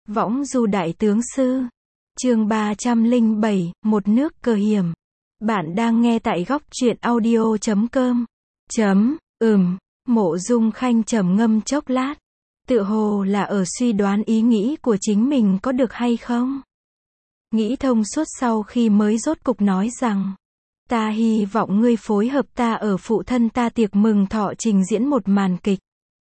Võng du đại tướng sư. Chương 307, một nước cờ hiểm. Bạn đang nghe tại góc truyện audio.com. Mộ Dung Khanh trầm ngâm chốc lát, tựa hồ là ở suy đoán ý nghĩ của chính mình có được hay không. Nghĩ thông suốt sau khi mới rốt cục nói rằng, ta hy vọng ngươi phối hợp ta ở phụ thân ta tiệc mừng thọ trình diễn một màn kịch.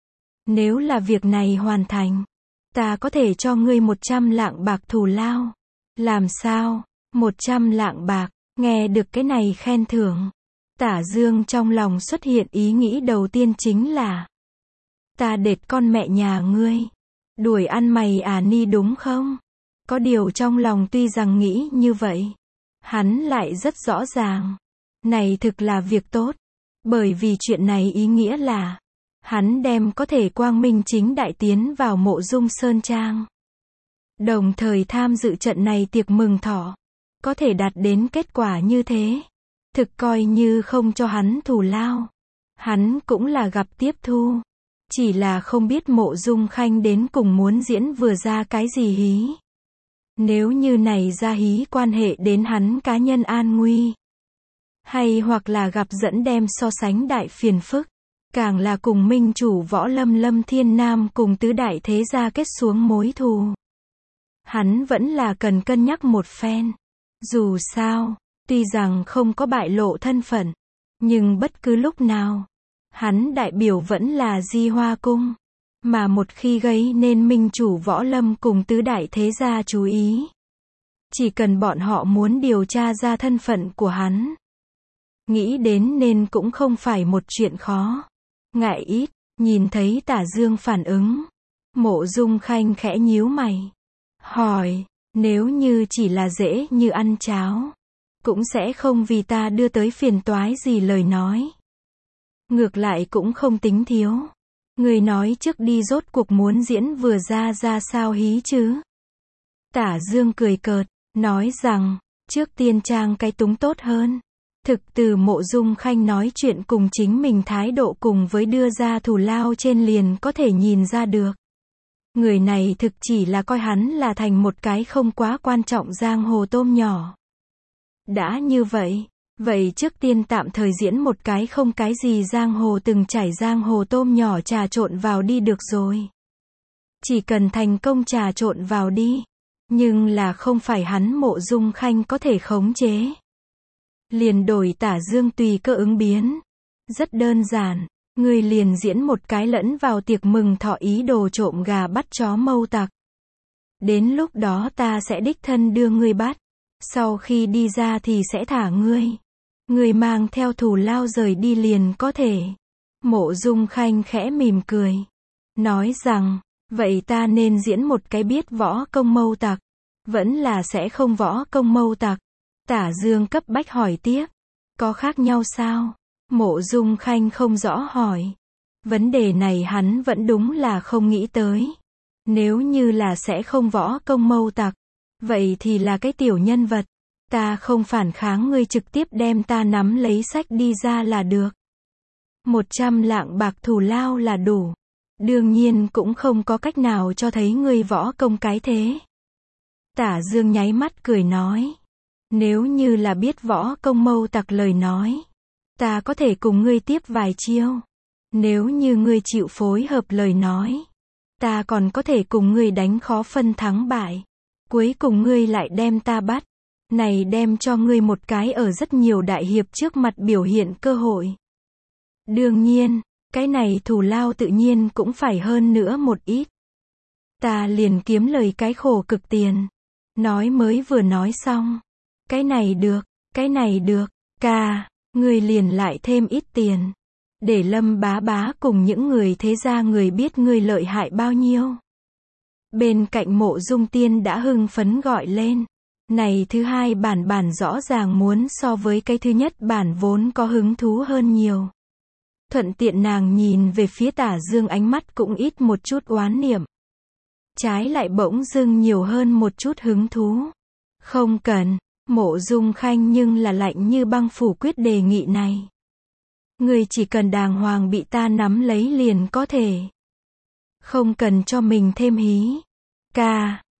Nếu là việc này hoàn thành, ta có thể cho ngươi 100 lạng bạc thù lao. Làm sao? 100 lạng bạc, nghe được cái này khen thưởng. Tả Dương trong lòng xuất hiện ý nghĩ đầu tiên chính là, ta đệt con mẹ nhà ngươi, đuổi ăn mày à ni đúng không? Có điều trong lòng tuy rằng nghĩ như vậy, hắn lại rất rõ ràng, này thực là việc tốt, bởi vì chuyện này ý nghĩa là, hắn đem có thể quang minh chính đại tiến vào Mộ Dung Sơn Trang. Đồng thời tham dự trận này tiệc mừng thọ, có thể đạt đến kết quả như thế, thực coi như không cho hắn thù lao. Hắn cũng là gặp tiếp thu, chỉ là không biết Mộ Dung Khanh đến cùng muốn diễn vừa ra cái gì hí. Nếu như này ra hí quan hệ đến hắn cá nhân an nguy, hay hoặc là gặp dẫn đem so sánh đại phiền phức, càng là cùng minh chủ Võ Lâm Lâm Thiên Nam cùng tứ đại thế gia kết xuống mối thù. Hắn vẫn là cần cân nhắc một phen. Dù sao, tuy rằng không có bại lộ thân phận, nhưng bất cứ lúc nào, hắn đại biểu vẫn là Di Hoa Cung. Mà một khi gây nên minh chủ Võ Lâm cùng tứ đại thế gia chú ý, chỉ cần bọn họ muốn điều tra ra thân phận của hắn, nghĩ đến nên cũng không phải một chuyện khó. Ngại ít, nhìn thấy Tả Dương phản ứng, Mộ Dung Khanh khẽ nhíu mày, hỏi, nếu như chỉ là dễ như ăn cháo, cũng sẽ không vì ta đưa tới phiền toái gì lời nói. Ngược lại cũng không tính thiếu. Người nói trước đi rốt cuộc muốn diễn vừa ra sao hí chứ? Tả Dương cười cợt, nói rằng, trước tiên trang cái túng tốt hơn. Thực từ Mộ Dung Khanh nói chuyện cùng chính mình thái độ cùng với đưa ra thù lao trên liền có thể nhìn ra được. Người này thực chỉ là coi hắn là thành một cái không quá quan trọng giang hồ tôm nhỏ. Đã như vậy, vậy trước tiên tạm thời diễn một cái không cái gì giang hồ từng trải giang hồ tôm nhỏ trà trộn vào đi được rồi. Chỉ cần thành công trà trộn vào đi, nhưng là không phải hắn Mộ Dung Khanh có thể khống chế. Liền đổi Tả Dương tùy cơ ứng biến. Rất đơn giản, ngươi liền diễn một cái lẫn vào tiệc mừng thọ ý đồ trộm gà bắt chó mâu tặc. Đến lúc đó ta sẽ đích thân đưa ngươi bắt. Sau khi đi ra thì sẽ thả ngươi. Ngươi mang theo thù lao rời đi liền có thể. Mộ Dung Khanh khẽ mỉm cười, nói rằng, vậy ta nên diễn một cái biết võ công mâu tặc, vẫn là sẽ không võ công mâu tặc? Tả Dương cấp bách hỏi tiếp, có khác nhau sao? Mộ Dung Khanh không rõ hỏi. Vấn đề này hắn vẫn đúng là không nghĩ tới. Nếu như là sẽ không võ công mâu tặc, vậy thì là cái tiểu nhân vật. Ta không phản kháng, ngươi trực tiếp đem ta nắm lấy sách đi ra là được. 100 lạng bạc thù lao là đủ. Đương nhiên cũng không có cách nào cho thấy ngươi võ công cái thế. Tả Dương nháy mắt cười nói, nếu như là biết võ công mâu tặc lời nói, ta có thể cùng ngươi tiếp vài chiêu. Nếu như ngươi chịu phối hợp lời nói, ta còn có thể cùng ngươi đánh khó phân thắng bại. Cuối cùng ngươi lại đem ta bắt. Này đem cho ngươi một cái ở rất nhiều đại hiệp trước mặt biểu hiện cơ hội. Đương nhiên, cái này thù lao tự nhiên cũng phải hơn nữa một ít. Ta liền kiếm lời cái khổ cực tiền. Nói mới vừa nói xong. Cái này được, ca, ngươi liền lại thêm ít tiền. Để Lâm bá bá cùng những người thế gia người biết ngươi lợi hại bao nhiêu. Bên cạnh Mộ Dung Tiên đã hưng phấn gọi lên. Này thứ hai bản rõ ràng muốn so với cái thứ nhất bản vốn có hứng thú hơn nhiều. Thuận tiện nàng nhìn về phía Tả Dương ánh mắt cũng ít một chút oán niệm. Trái lại bỗng dưng nhiều hơn một chút hứng thú. Không cần, Mộ Dung Khanh nhưng là lạnh như băng phủ quyết đề nghị này. Ngươi chỉ cần đàng hoàng bị ta nắm lấy liền có thể. Không cần cho mình thêm hí. Ca,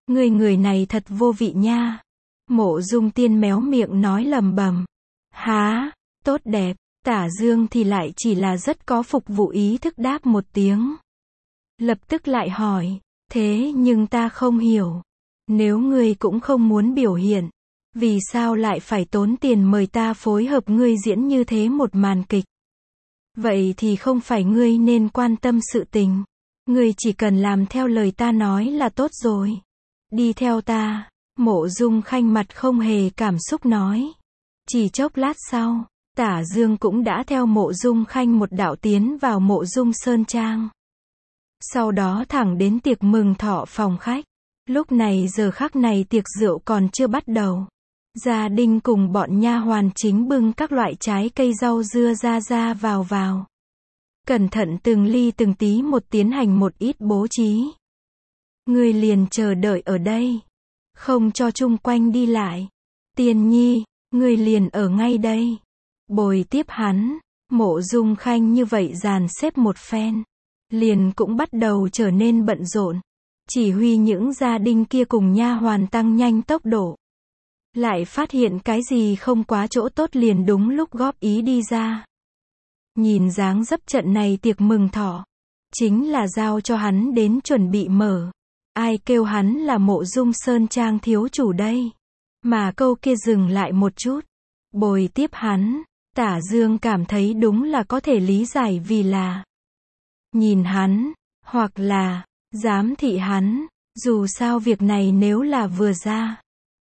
Người này thật vô vị nha. Mộ Dung Tiên méo miệng nói lầm bầm. Há, tốt đẹp. Tả Dương thì lại chỉ là rất có phục vụ ý thức đáp một tiếng. Lập tức lại hỏi, thế nhưng ta không hiểu. Nếu ngươi cũng không muốn biểu hiện, vì sao lại phải tốn tiền mời ta phối hợp ngươi diễn như thế một màn kịch? Vậy thì không phải ngươi nên quan tâm sự tình. Ngươi chỉ cần làm theo lời ta nói là tốt rồi. Đi theo ta. Mộ Dung Khanh mặt không hề cảm xúc nói. Chỉ chốc lát sau, Tả Dương cũng đã theo Mộ Dung Khanh một đạo tiến vào Mộ Dung Sơn Trang. Sau đó thẳng đến tiệc mừng thọ phòng khách. Lúc này giờ khắc này tiệc rượu còn chưa bắt đầu. Gia đình cùng bọn nha hoàn chính bưng các loại trái cây rau dưa ra vào. Cẩn thận từng ly từng tí một tiến hành một ít bố trí. Ngươi liền chờ đợi ở đây. Không cho chung quanh đi lại. Tiên nhi, ngươi liền ở ngay đây. Bồi tiếp hắn. Mộ Dung Khanh như vậy dàn xếp một phen. Liền cũng bắt đầu trở nên bận rộn. Chỉ huy những gia đình kia cùng nha hoàn tăng nhanh tốc độ. Lại phát hiện cái gì không quá chỗ tốt liền đúng lúc góp ý đi ra. Nhìn dáng dấp trận này tiệc mừng thọ. Chính là giao cho hắn đến chuẩn bị mở. Ai kêu hắn là Mộ Dung Sơn Trang thiếu chủ đây. Mà câu kia dừng lại một chút. Bồi tiếp hắn. Tả Dương cảm thấy đúng là có thể lý giải vì là nhìn hắn, hoặc là giám thị hắn. Dù sao việc này nếu là vừa ra,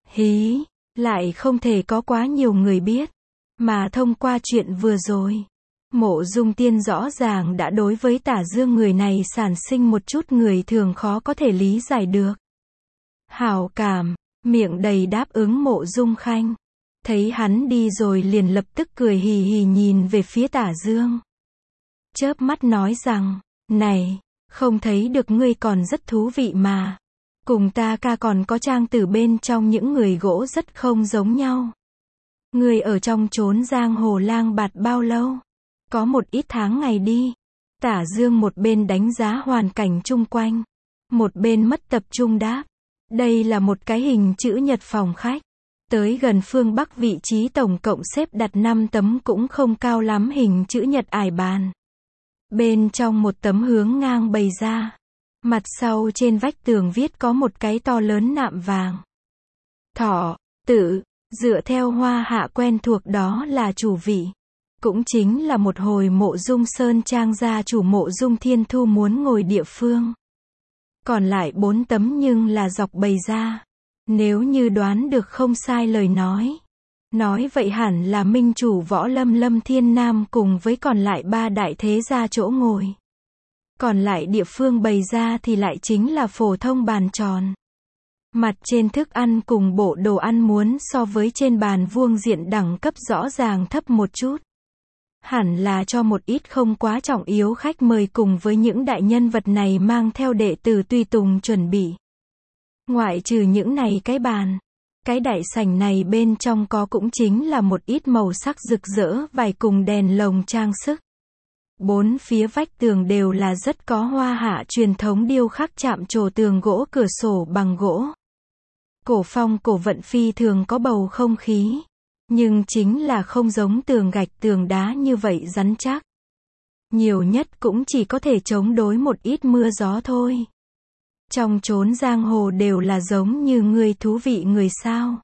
lại không thể có quá nhiều người biết. Mà thông qua chuyện vừa rồi, Mộ Dung Tiên rõ ràng đã đối với Tả Dương người này sản sinh một chút người thường khó có thể lý giải được hảo cảm, miệng đầy đáp ứng Mộ Dung Khanh. Thấy hắn đi rồi liền lập tức cười hì hì nhìn về phía Tả Dương. Chớp mắt nói rằng, này, không thấy được ngươi còn rất thú vị mà. Cùng ta ca còn có trang tử bên trong những người gỗ rất không giống nhau. Ngươi ở trong chốn giang hồ lang bạt bao lâu? Có một ít tháng ngày đi. Tả Dương một bên đánh giá hoàn cảnh chung quanh. Một bên mất tập trung đáp. Đây là một cái hình chữ nhật phòng khách. Tới gần phương Bắc vị trí tổng cộng xếp đặt 5 tấm cũng không cao lắm hình chữ nhật ải bàn. Bên trong một tấm hướng ngang bày ra. Mặt sau trên vách tường viết có một cái to lớn nạm vàng. Thọ, tự, dựa theo hoa hạ quen thuộc đó là chủ vị. Cũng chính là một hồi Mộ Dung Sơn Trang gia chủ Mộ Dung Thiên Thu muốn ngồi địa phương. Còn lại 4 tấm nhưng là dọc bày ra. Nếu như đoán được không sai lời nói vậy hẳn là minh chủ Võ Lâm Lâm Thiên Nam cùng với còn lại 3 đại thế gia chỗ ngồi. Còn lại địa phương bày ra thì lại chính là phổ thông bàn tròn. Mặt trên thức ăn cùng bộ đồ ăn muốn so với trên bàn vuông diện đẳng cấp rõ ràng thấp một chút. Hẳn là cho một ít không quá trọng yếu khách mời cùng với những đại nhân vật này mang theo đệ tử tùy tùng chuẩn bị. Ngoại trừ những này cái bàn, cái đại sảnh này bên trong có cũng chính là một ít màu sắc rực rỡ vài cùng đèn lồng trang sức. 4 phía vách tường đều là rất có hoa hạ truyền thống điêu khắc chạm trổ tường gỗ cửa sổ bằng gỗ. Cổ phong cổ vận phi thường có bầu không khí. Nhưng chính là không giống tường gạch tường đá như vậy rắn chắc. Nhiều nhất cũng chỉ có thể chống đối một ít mưa gió thôi. Trong chốn giang hồ đều là giống như người thú vị người sao.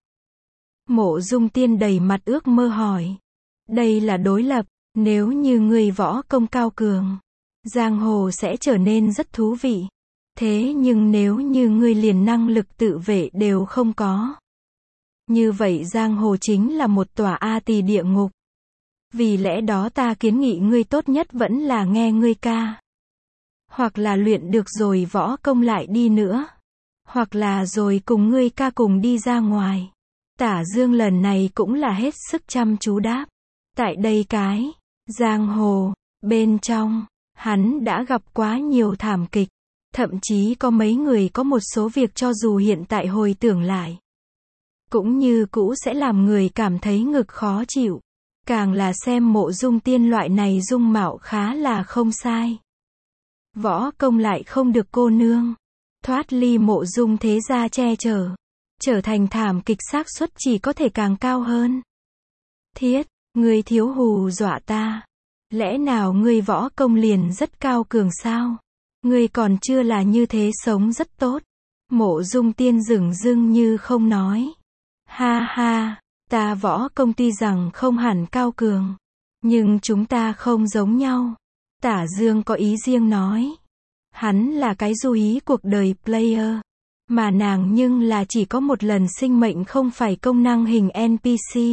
Mộ Dung Tiên đầy mặt ước mơ hỏi. Đây là đối lập, nếu như người võ công cao cường, giang hồ sẽ trở nên rất thú vị. Thế nhưng nếu như người liền năng lực tự vệ đều không có, như vậy giang hồ chính là một tòa A tỳ địa ngục. Vì lẽ đó ta kiến nghị ngươi tốt nhất vẫn là nghe ngươi ca. Hoặc là luyện được rồi võ công lại đi nữa. Hoặc là rồi cùng ngươi ca cùng đi ra ngoài. Tả Dương lần này cũng là hết sức chăm chú đáp. Tại đây cái giang hồ bên trong, hắn đã gặp quá nhiều thảm kịch. Thậm chí có mấy người có một số việc cho dù hiện tại hồi tưởng lại, cũng như cũ sẽ làm người cảm thấy ngực khó chịu. Càng là xem Mộ Dung Tiên loại này dung mạo khá là không sai. Võ công lại không được cô nương. thoát ly Mộ Dung thế gia che chở, trở thành thảm kịch xác suất chỉ có thể càng cao hơn. Thiết, ngươi thiếu hù dọa ta. Lẽ nào ngươi võ công liền rất cao cường sao? Ngươi còn chưa là như thế sống rất tốt. Mộ Dung Tiên dửng dưng như không nói. Ha ha, ta võ công tuy rằng không hẳn cao cường, nhưng chúng ta không giống nhau. Tả Dương có ý riêng nói. Hắn là cái du hí cuộc đời player, mà nàng nhưng là chỉ có một lần sinh mệnh không phải công năng hình NPC.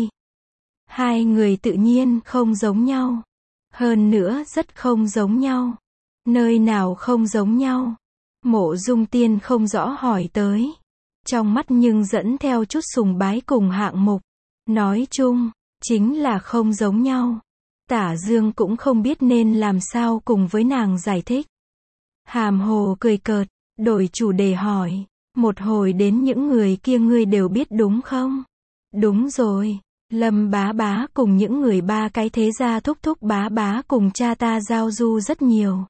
Hai người tự nhiên không giống nhau. Hơn nữa rất không giống nhau. Nơi nào không giống nhau? Mộ Dung Tiên không rõ hỏi tới. Trong mắt nhưng dẫn theo chút sùng bái cùng hạng mục. Nói chung, chính là không giống nhau. Tả Dương cũng không biết nên làm sao cùng với nàng giải thích. Hàm hồ cười cợt, đổi chủ đề hỏi. Một hồi đến những người kia ngươi đều biết đúng không? Đúng rồi. Lâm bá bá cùng những người ba cái thế gia thúc thúc bá bá cùng cha ta giao du rất nhiều.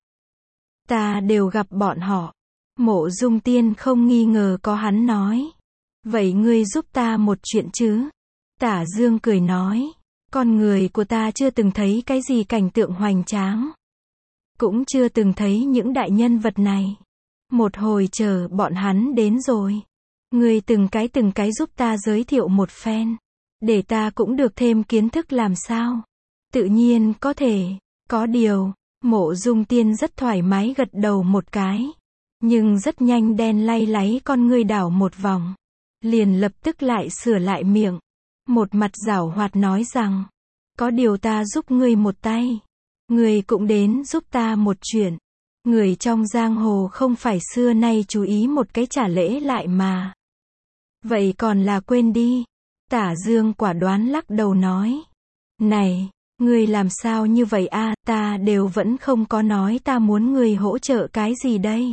Ta đều gặp bọn họ. Mộ Dung Tiên không nghi ngờ có hắn nói. Vậy ngươi giúp ta một chuyện chứ? Tả Dương cười nói. Con người của ta chưa từng thấy cái gì cảnh tượng hoành tráng. Cũng chưa từng thấy những đại nhân vật này. Một hồi chờ bọn hắn đến rồi. Ngươi từng cái giúp ta giới thiệu một phen. Để ta cũng được thêm kiến thức làm sao? Tự nhiên có thể. Có điều, Mộ Dung Tiên rất thoải mái gật đầu một cái. Nhưng rất nhanh đen lay láy con ngươi đảo một vòng. Liền lập tức lại sửa lại miệng. Một mặt giảo hoạt nói rằng. Có điều ta giúp ngươi một tay. Ngươi cũng đến giúp ta một chuyện. Người trong giang hồ không phải xưa nay chú ý một cái trả lễ lại mà. Vậy còn là quên đi. Tả Dương quả đoán lắc đầu nói. Này, ngươi làm sao như vậy a? Ta đều vẫn không có nói ta muốn ngươi hỗ trợ cái gì đây.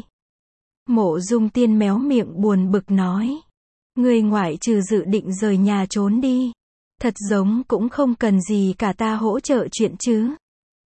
Mộ Dung Tiên méo miệng buồn bực nói. Ngươi ngoại trừ dự định rời nhà trốn đi. Thật giống cũng không cần gì cả ta hỗ trợ chuyện chứ.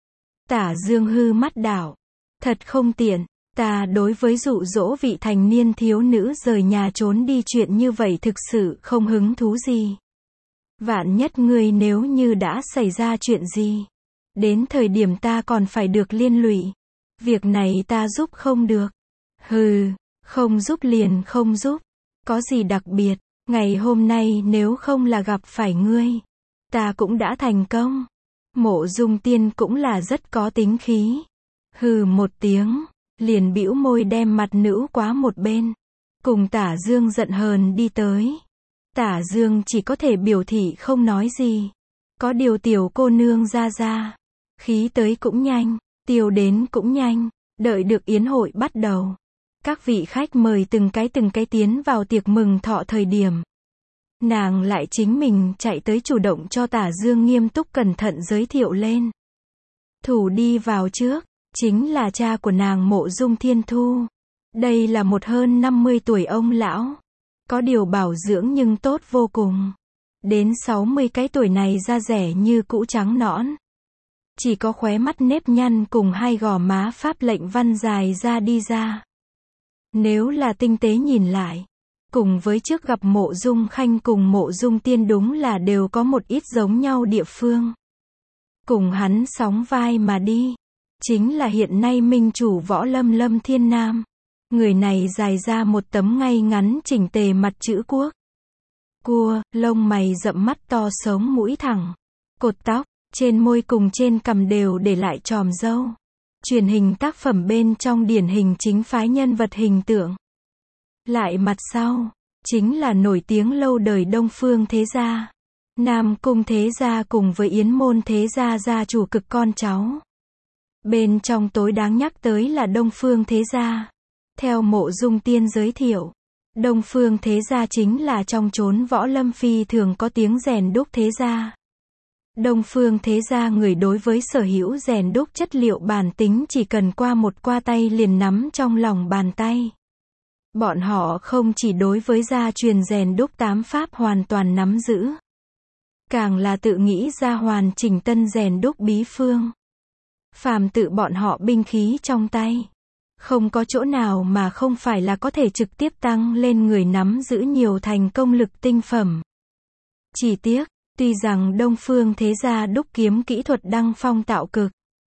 Tả Dương hư mắt đảo. Thật không tiện, ta đối với dụ dỗ vị thành niên thiếu nữ rời nhà trốn đi chuyện như vậy thực sự không hứng thú gì. Vạn nhất ngươi nếu như đã xảy ra chuyện gì, đến thời điểm ta còn phải được liên lụy. Việc này ta giúp không được. Hừ, không giúp liền không giúp. Có gì đặc biệt, ngày hôm nay nếu không là gặp phải ngươi, ta cũng đã thành công. Mộ Dung Tiên cũng là rất có tính khí. Hừ một tiếng, liền bĩu môi đem mặt nữ quá một bên. Cùng Tả Dương giận hờn đi tới. Tả Dương chỉ có thể biểu thị không nói gì. Có điều tiểu cô nương ra ra. Khí tới cũng nhanh, tiêu đến cũng nhanh. Đợi được yến hội bắt đầu. Các vị khách mời từng cái tiến vào tiệc mừng thọ thời điểm. Nàng lại chính mình chạy tới chủ động cho Tả Dương nghiêm túc cẩn thận giới thiệu lên. Thủ đi vào trước, chính là cha của nàng Mộ Dung Thiên Thu. Đây là một hơn 50 tuổi ông lão. Có điều bảo dưỡng nhưng tốt vô cùng. Đến 60 cái tuổi này da rẻ như cũ trắng nõn. Chỉ có khóe mắt nếp nhăn cùng hai gò má pháp lệnh văn dài ra đi ra. Nếu là tinh tế nhìn lại, cùng với trước gặp Mộ Dung Khanh cùng Mộ Dung Tiên đúng là đều có một ít giống nhau địa phương. Cùng hắn sóng vai mà đi. Chính là hiện nay minh chủ võ lâm Lâm Thiên Nam. Người này dài ra một tấm ngay ngắn chỉnh tề mặt chữ quốc. Cua, lông mày rậm mắt to sống mũi thẳng. Cột tóc, trên môi cùng trên cằm đều để lại chòm râu. Truyền hình tác phẩm bên trong điển hình chính phái nhân vật hình tượng. Lại mặt sau, chính là nổi tiếng lâu đời Đông Phương Thế Gia. Nam Cung Thế Gia cùng với Yến Môn Thế Gia gia chủ cực con cháu. Bên trong tối đáng nhắc tới là Đông Phương Thế Gia. Theo Mộ Dung Tiên giới thiệu, Đông Phương Thế Gia chính là trong chốn võ lâm phi thường có tiếng rèn đúc thế gia. Đông Phương Thế Gia người đối với sở hữu rèn đúc chất liệu bản tính chỉ cần qua một qua tay liền nắm trong lòng bàn tay. Bọn họ không chỉ đối với gia truyền rèn đúc tám pháp hoàn toàn nắm giữ, càng là tự nghĩ ra hoàn chỉnh tân rèn đúc bí phương. Phàm tự bọn họ binh khí trong tay, Không có chỗ nào mà không phải là có thể trực tiếp tăng lên người nắm giữ nhiều thành công lực tinh phẩm. Chỉ tiếc, tuy rằng Đông Phương thế gia đúc kiếm kỹ thuật đăng phong tạo cực.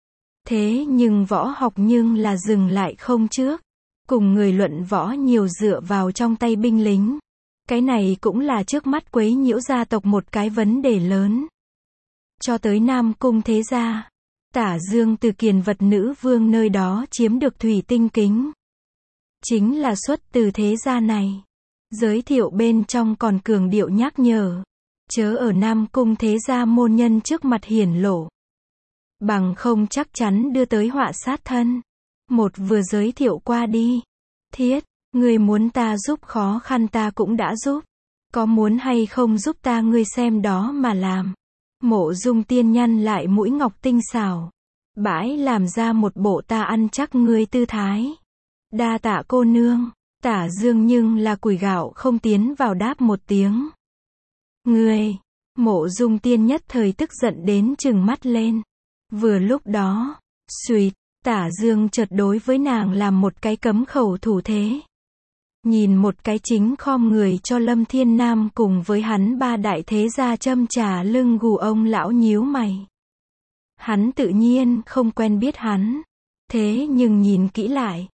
Thế nhưng võ học nhưng là dừng lại không trước. Cùng người luận võ nhiều dựa vào trong tay binh lính. Cái này cũng là trước mắt quấy nhiễu gia tộc một cái vấn đề lớn. Cho tới Nam Cung thế gia, Tả Dương từ Kiền Vật Nữ Vương nơi đó chiếm được thủy tinh kính. Chính là xuất từ thế gia này. Giới thiệu bên trong còn cường điệu nhắc nhở. Chớ ở Nam Cung thế gia môn nhân trước mặt hiển lộ. Bằng không chắc chắn đưa tới họa sát thân. Một vừa giới thiệu qua đi. Thiết, ngươi muốn ta giúp khó khăn ta cũng đã giúp. Có muốn hay không giúp ta ngươi xem đó mà làm. Mộ Dung Tiên nhăn lại mũi ngọc tinh xảo. Bãi làm ra một bộ ta ăn chắc ngươi tư thái. Đa tạ cô nương. Tả Dương nhưng là củi gạo không tiến vào đáp một tiếng. Ngươi, Mộ Dung Tiên nhất thời tức giận đến trừng mắt lên. Vừa lúc đó, xuỵt, Tả Dương chợt đối với nàng làm một cái cấm khẩu thủ thế. Nhìn một cái chính khom người cho Lâm Thiên Nam cùng với hắn ba đại thế gia châm trà lưng gù ông lão nhíu mày. Hắn tự nhiên không quen biết hắn. Thế nhưng nhìn kỹ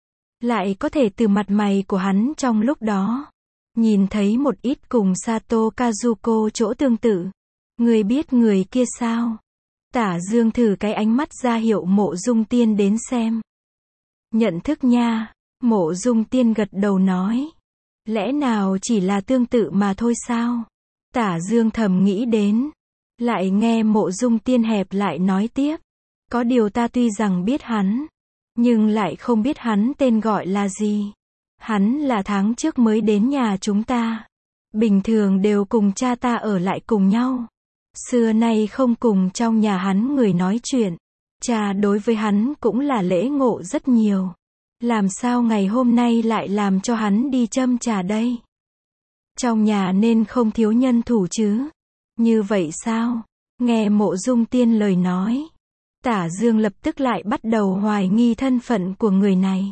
lại có thể từ mặt mày của hắn trong lúc đó, nhìn thấy một ít cùng Sato Kazuko chỗ tương tự. Người biết người kia sao? Tả Dương thử cái ánh mắt ra hiệu Mộ Dung Tiên đến xem. Nhận thức nha, Mộ Dung Tiên gật đầu nói. Lẽ nào chỉ là tương tự mà thôi sao? Tả Dương thầm nghĩ đến. Lại nghe Mộ Dung Tiên hẹp lại nói tiếp. Có điều ta tuy rằng biết hắn, nhưng lại không biết hắn tên gọi là gì. Hắn là tháng trước mới đến nhà chúng ta. Bình thường đều cùng cha ta ở lại cùng nhau. Xưa nay không cùng trong nhà hắn người nói chuyện. Cha đối với hắn cũng là lễ ngộ rất nhiều. Làm sao ngày hôm nay lại làm cho hắn đi châm trà đây? Trong nhà nên không thiếu nhân thủ chứ? Như vậy sao? Nghe Mộ Dung Tiên lời nói. Tả Dương lập tức lại bắt đầu hoài nghi thân phận của người này.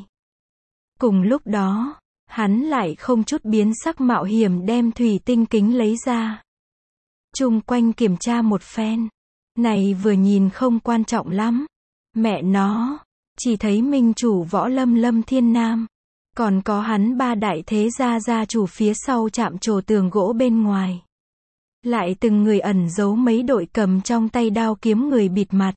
Cùng lúc đó, hắn lại không chút biến sắc mạo hiểm đem thủy tinh kính lấy ra. Chung quanh kiểm tra một phen. Này vừa nhìn không quan trọng lắm. Mẹ nó, chỉ thấy minh chủ Võ Lâm Lâm Thiên Nam. Còn có hắn ba đại thế gia gia chủ phía sau chạm trổ tường gỗ bên ngoài. Lại từng người ẩn giấu mấy đội cầm trong tay đao kiếm người bịt mặt.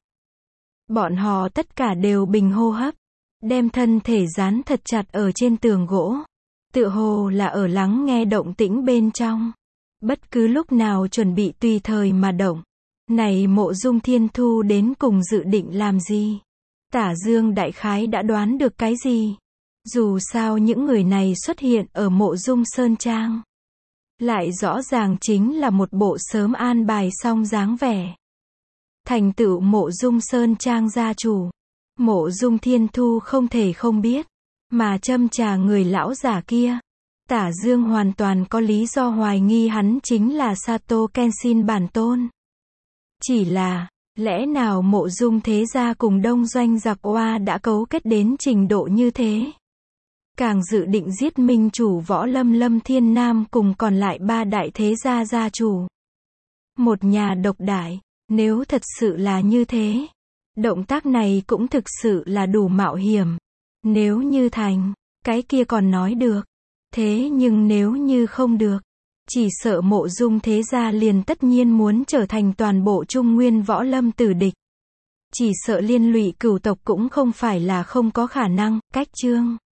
Bọn họ tất cả đều bình hô hấp. Đem thân thể dán thật chặt ở trên tường gỗ. Tựa hồ là ở lắng nghe động tĩnh bên trong. Bất cứ lúc nào chuẩn bị tùy thời mà động. Này Mộ Dung Thiên Thu đến cùng dự định làm gì? Tả Dương đại khái đã đoán được cái gì? Dù sao những người này xuất hiện ở Mộ Dung Sơn Trang. Lại rõ ràng chính là một bộ sớm an bài xong dáng vẻ. Thành tựu Mộ Dung Sơn Trang gia chủ. Mộ Dung Thiên Thu không thể không biết. Mà châm trà người lão giả kia. Tả Dương hoàn toàn có lý do hoài nghi hắn chính là Sato Kenshin bản tôn. Chỉ là, lẽ nào Mộ Dung thế gia cùng đông doanh giặc oa đã cấu kết đến trình độ như thế? Càng dự định giết minh chủ Võ Lâm Lâm Thiên Nam cùng còn lại ba đại thế gia gia chủ. Một nhà độc đại, nếu thật sự là như thế, động tác này cũng thực sự là đủ mạo hiểm. Nếu như thành, cái kia còn nói được. Thế nhưng nếu như không được, chỉ sợ Mộ Dung thế gia liền tất nhiên muốn trở thành toàn bộ Trung Nguyên Võ Lâm tử địch. Chỉ sợ liên lụy cửu tộc cũng không phải là không có khả năng. Cách chương